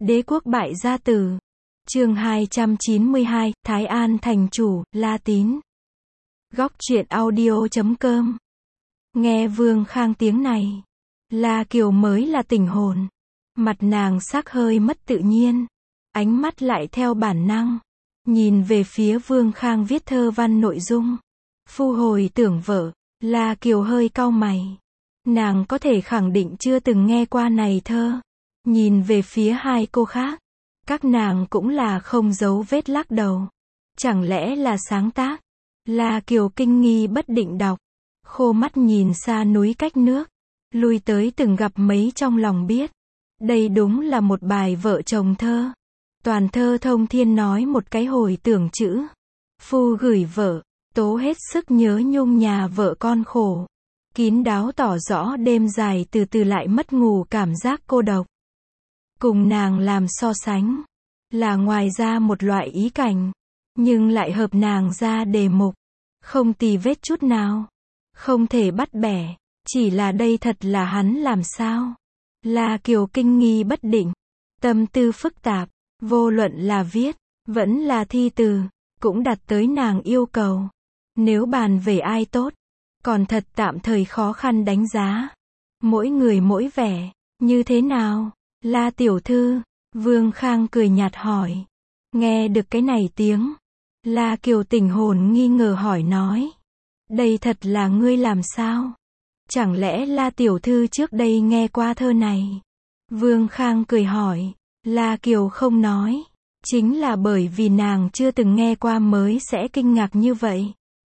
Đế quốc bại gia tử. Chương 292, Thái An thành chủ, La Tín. Góc truyện audio.com. Nghe Vương Khang tiếng này, La Kiều mới là tỉnh hồn. Mặt nàng sắc hơi mất tự nhiên, ánh mắt lại theo bản năng nhìn về phía Vương Khang viết thơ văn nội dung. Phu hồi tưởng vợ, La Kiều hơi cau mày. Nàng có thể khẳng định chưa từng nghe qua này thơ. Nhìn về phía hai cô khác, các nàng cũng là không giấu vết lắc đầu. Chẳng lẽ là sáng tác? La Kiều kinh nghi bất định đọc, khô mắt nhìn xa núi cách nước, lui tới từng gặp mấy trong lòng biết. Đây đúng là một bài vợ chồng thơ. Toàn thơ thông thiên nói một cái hồi tưởng chữ. Phu gửi vợ, tố hết sức nhớ nhung nhà vợ con khổ. Kín đáo tỏ rõ đêm dài từ từ lại mất ngủ cảm giác cô độc. Cùng nàng làm so sánh, là ngoài ra một loại ý cảnh, nhưng lại hợp nàng ra đề mục. Không tì vết chút nào, không thể bắt bẻ, chỉ là đây thật là hắn làm sao? La Kiều kinh nghi bất định, tâm tư phức tạp, vô luận là viết, vẫn là thi từ, cũng đặt tới nàng yêu cầu. Nếu bàn về ai tốt, còn thật tạm thời khó khăn đánh giá. Mỗi người mỗi vẻ, như thế nào? La tiểu thư, Vương Khang cười nhạt hỏi. Nghe được cái này tiếng, La Kiều tỉnh hồn nghi ngờ hỏi nói. Đây thật là ngươi làm sao? Chẳng lẽ La tiểu thư trước đây nghe qua thơ này? Vương Khang cười hỏi. La Kiều không nói. Chính là bởi vì nàng chưa từng nghe qua mới sẽ kinh ngạc như vậy.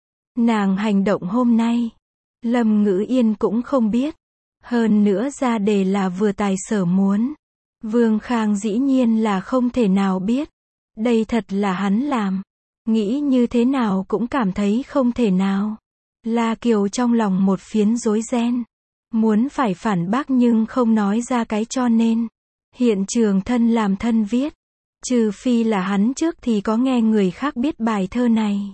Nàng hành động hôm nay, Lâm Ngữ Yên cũng không biết. Hơn nữa ra đề là vừa tài sở muốn. Vương Khang dĩ nhiên là không thể nào biết. Đây thật là hắn làm. Nghĩ như thế nào cũng cảm thấy không thể nào. La Kiều trong lòng một phiến rối ren. Muốn phải phản bác nhưng không nói ra cái cho nên. Hiện trường thân làm thân viết. Trừ phi là hắn trước thì có nghe người khác biết bài thơ này.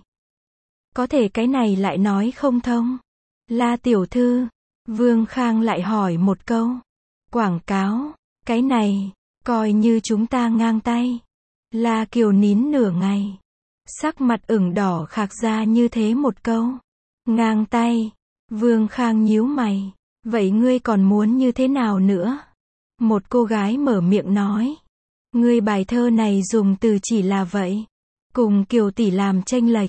Có thể cái này lại nói không thông. La tiểu thư, Vương Khang lại hỏi một câu. Quảng cáo, cái này, coi như chúng ta ngang tay. La Kiều nín nửa ngày. Sắc mặt ửng đỏ khạc ra như thế một câu. Ngang tay, Vương Khang nhíu mày. Vậy ngươi còn muốn như thế nào nữa? Một cô gái mở miệng nói. Ngươi bài thơ này dùng từ chỉ là vậy. Cùng Kiều tỷ làm chênh lệch.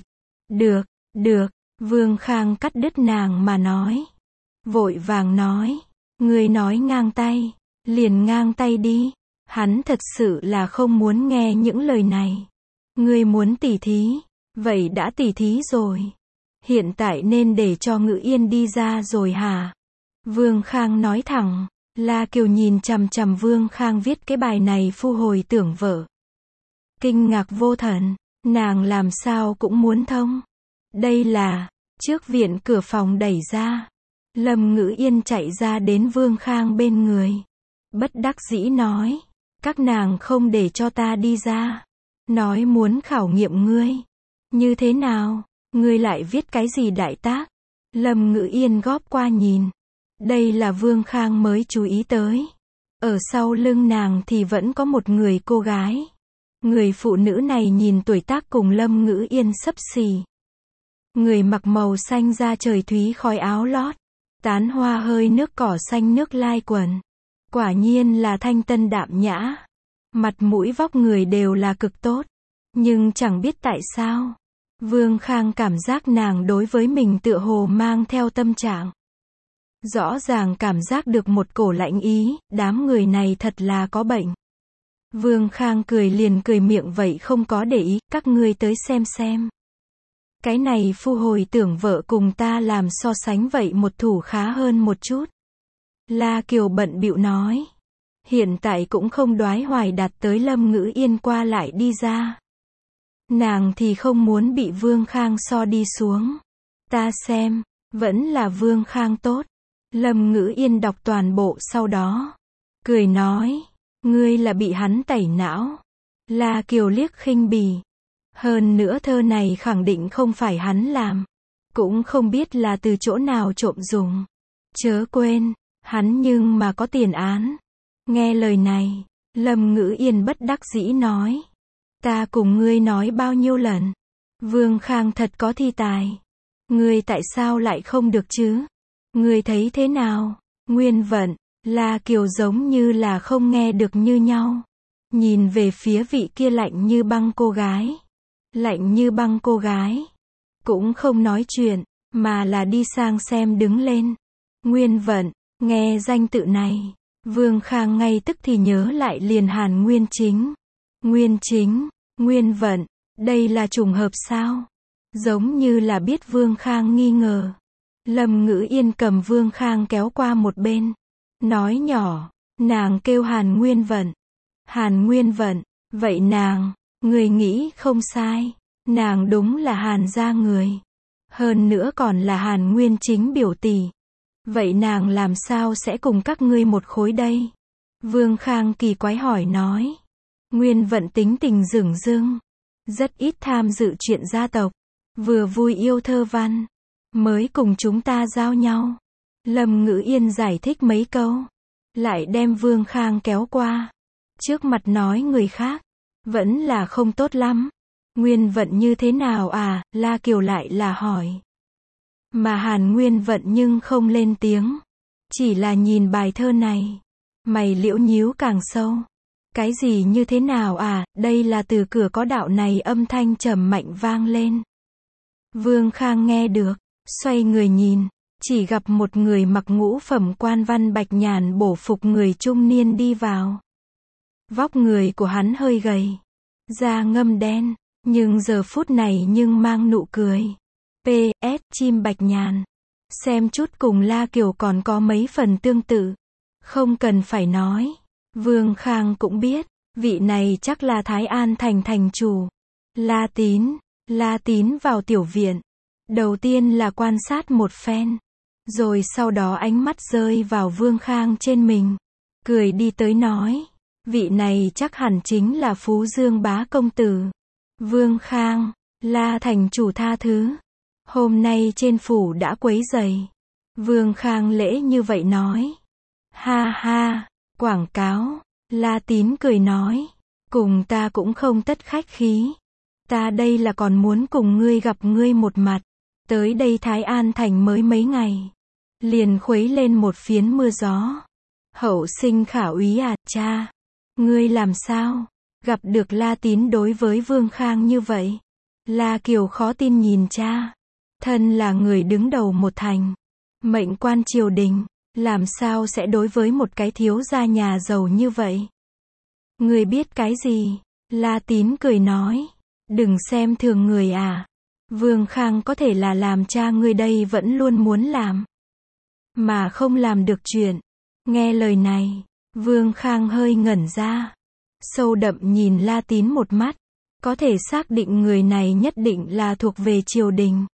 Được, Vương Khang cắt đứt nàng mà nói. Vội vàng nói. Ngươi nói ngang tay, liền ngang tay đi. Hắn thật sự là không muốn nghe những lời này. Ngươi muốn tỉ thí, vậy đã tỉ thí rồi. Hiện tại nên để cho Ngữ Yên đi ra rồi hả? Vương Khang nói thẳng. La Kiều nhìn chằm chằm Vương Khang viết cái bài này phu hồi tưởng vợ. Kinh ngạc vô thần, nàng làm sao cũng muốn thông. Đây là, trước viện cửa phòng đẩy ra. Lâm Ngữ Yên chạy ra đến Vương Khang bên người. Bất đắc dĩ nói, các nàng không để cho ta đi ra. Nói muốn khảo nghiệm ngươi. Như thế nào, ngươi lại viết cái gì đại tác? Lâm Ngữ Yên góp qua nhìn. Đây là Vương Khang mới chú ý tới. Ở sau lưng nàng thì vẫn có một người cô gái. Người phụ nữ này nhìn tuổi tác cùng Lâm Ngữ Yên xấp xỉ. Người mặc màu xanh da trời thúy khói áo lót. Tán hoa hơi nước cỏ xanh nước lai quần. Quả nhiên là thanh tân đạm nhã. Mặt mũi vóc người đều là cực tốt. Nhưng chẳng biết tại sao. Vương Khang cảm giác nàng đối với mình tựa hồ mang theo tâm trạng. Rõ ràng cảm giác được một cổ lạnh ý, đám người này thật là có bệnh. Vương Khang cười liền cười miệng vậy không có để ý, các ngươi tới xem. Cái này phu hồi tưởng vợ cùng ta làm so sánh vậy một thủ khá hơn một chút. La Kiều bận bịu nói. Hiện tại cũng không đoái hoài đặt tới Lâm Ngữ Yên qua lại đi ra. Nàng thì không muốn bị Vương Khang so đi xuống. Ta xem, vẫn là Vương Khang tốt. Lâm Ngữ Yên đọc toàn bộ sau đó. Cười nói, ngươi là bị hắn tẩy não. La Kiều liếc khinh bỉ. Hơn nữa thơ này khẳng định không phải hắn làm. Cũng không biết là từ chỗ nào trộm dùng. Chớ quên, hắn nhưng mà có tiền án. Nghe lời này, Lâm Ngữ Yên bất đắc dĩ nói. Ta cùng ngươi nói bao nhiêu lần. Vương Khang thật có thi tài. Ngươi tại sao lại không được chứ? Ngươi thấy thế nào? Nguyên Vận, La Kiều giống như là không nghe được như nhau. Nhìn về phía vị kia lạnh như băng cô gái. Lạnh như băng cô gái. Cũng không nói chuyện, mà là đi sang xem đứng lên. Nguyên Vận, nghe danh tự này. Vương Khang ngay tức thì nhớ lại liền Hàn Nguyên Chính. Nguyên Chính, Nguyên Vận, đây là trùng hợp sao? Giống như là biết Vương Khang nghi ngờ. Lâm Ngữ Yên cầm Vương Khang kéo qua một bên. Nói nhỏ, nàng kêu Hàn Nguyên Vận. Hàn Nguyên Vận, vậy nàng, người nghĩ không sai. Nàng đúng là Hàn gia người. Hơn nữa còn là Hàn Nguyên Chính biểu tỷ. Vậy nàng làm sao sẽ cùng các ngươi một khối đây? Vương Khang kỳ quái hỏi nói. Nguyên Vận tính tình dửng dưng. Rất ít tham dự chuyện gia tộc. Vừa vui yêu thơ văn. Mới cùng chúng ta giao nhau. Lâm Ngữ Yên giải thích mấy câu. Lại đem Vương Khang kéo qua. Trước mặt nói người khác. Vẫn là không tốt lắm. Nguyên Vận như thế nào à? La Kiều lại là hỏi. Mà Hàn Nguyên Vận nhưng không lên tiếng. Chỉ là nhìn bài thơ này. Mày liễu nhíu càng sâu. Cái gì như thế nào à? Đây là từ cửa có đạo này âm thanh trầm mạnh vang lên. Vương Khang nghe được. Xoay người nhìn. Chỉ gặp một người mặc ngũ phẩm quan văn bạch nhàn bổ phục người trung niên đi vào. Vóc người của hắn hơi gầy. Da ngâm đen. Nhưng giờ phút này nhưng mang nụ cười. P.S. Chim bạch nhàn. Xem chút cùng La Kiều còn có mấy phần tương tự. Không cần phải nói. Vương Khang cũng biết. Vị này chắc là Thái An thành thành chủ. La Tín. La Tín vào tiểu viện. Đầu tiên là quan sát một phen. Rồi sau đó ánh mắt rơi vào Vương Khang trên mình. Cười đi tới nói. Vị này chắc hẳn chính là Phú Dương bá công tử. Vương Khang. La thành chủ tha thứ. Hôm nay trên phủ đã quấy rầy. Vương Khang lễ như vậy nói. Ha ha. Quảng cáo. La Tín cười nói. Cùng ta cũng không tất khách khí. Ta đây là còn muốn cùng ngươi gặp ngươi một mặt. Tới đây Thái An thành mới mấy ngày. Liền khuấy lên một phiến mưa gió. Hậu sinh khả úy à, cha. Ngươi làm sao? Gặp được La Tín đối với Vương Khang như vậy. La Kiều khó tin nhìn cha. Thân là người đứng đầu một thành. Mệnh quan triều đình. Làm sao sẽ đối với một cái thiếu gia nhà giàu như vậy? Ngươi biết cái gì? La Tín cười nói. Đừng xem thường người à. Vương Khang có thể là làm cha ngươi đây vẫn luôn muốn làm. Mà không làm được chuyện. Nghe lời này. Vương Khang hơi ngẩn ra. Sâu đậm nhìn La Tín một mắt. Có thể xác định người này nhất định là thuộc về triều đình.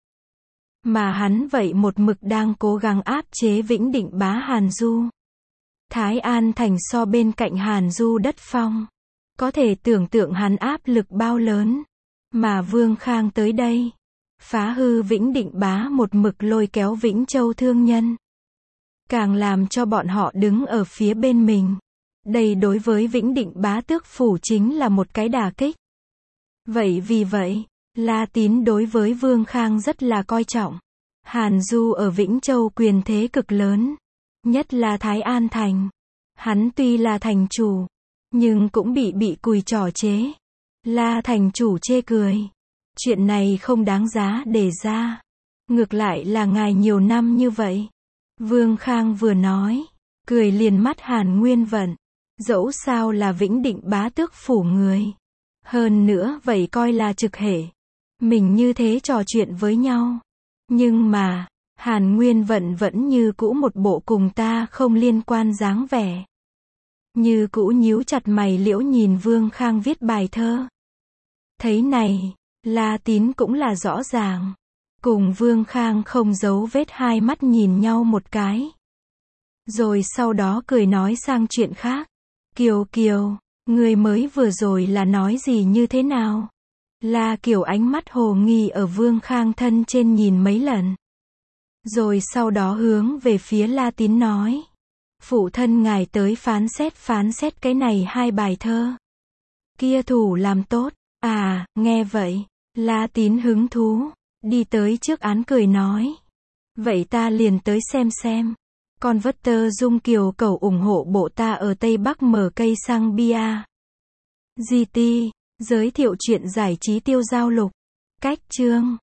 Mà hắn vậy một mực đang cố gắng áp chế Vĩnh Định bá Hàn Du. Thái An thành so bên cạnh Hàn Du đất phong. Có thể tưởng tượng hắn áp lực bao lớn. Mà Vương Khang tới đây. Phá hư Vĩnh Định bá một mực lôi kéo Vĩnh Châu thương nhân. Càng làm cho bọn họ đứng ở phía bên mình. Đây đối với Vĩnh Định bá tước phủ chính là một cái đả kích. Vậy vì vậy, La Tín đối với Vương Khang rất là coi trọng. Hàn Du ở Vĩnh Châu quyền thế cực lớn. Nhất là Thái An thành. Hắn tuy là thành chủ. Nhưng cũng bị cùi trò chế. La thành chủ chê cười. Chuyện này không đáng giá để ra. Ngược lại là ngài nhiều năm như vậy. Vương Khang vừa nói. Cười liền mắt Hàn Nguyên Vận. Dẫu sao là Vĩnh Định bá tước phủ người. Hơn nữa vậy coi là trực hệ. Mình như thế trò chuyện với nhau. Nhưng mà, Hàn Nguyên Vận vẫn như cũ một bộ cùng ta không liên quan dáng vẻ. Như cũ nhíu chặt mày liễu nhìn Vương Khang viết bài thơ. Thấy này, La Tín cũng là rõ ràng. Cùng Vương Khang không giấu vết hai mắt nhìn nhau một cái. Rồi sau đó cười nói sang chuyện khác. Kiều Kiều, người mới vừa rồi là nói gì như thế nào? La Kiều ánh mắt hồ nghi ở Vương Khang thân trên nhìn mấy lần. Rồi sau đó hướng về phía La Tín nói. Phụ thân ngài tới phán xét cái này hai bài thơ. Kia thủ làm tốt. À, nghe vậy. La Tín hứng thú. Đi tới trước án cười nói. Vậy ta liền tới xem. Con vất tơ Dung Kiều cầu ủng hộ bộ ta ở Tây Bắc mở cây xăng bia. GT, giới thiệu chuyện giải trí tiêu giao lục. Cách chương.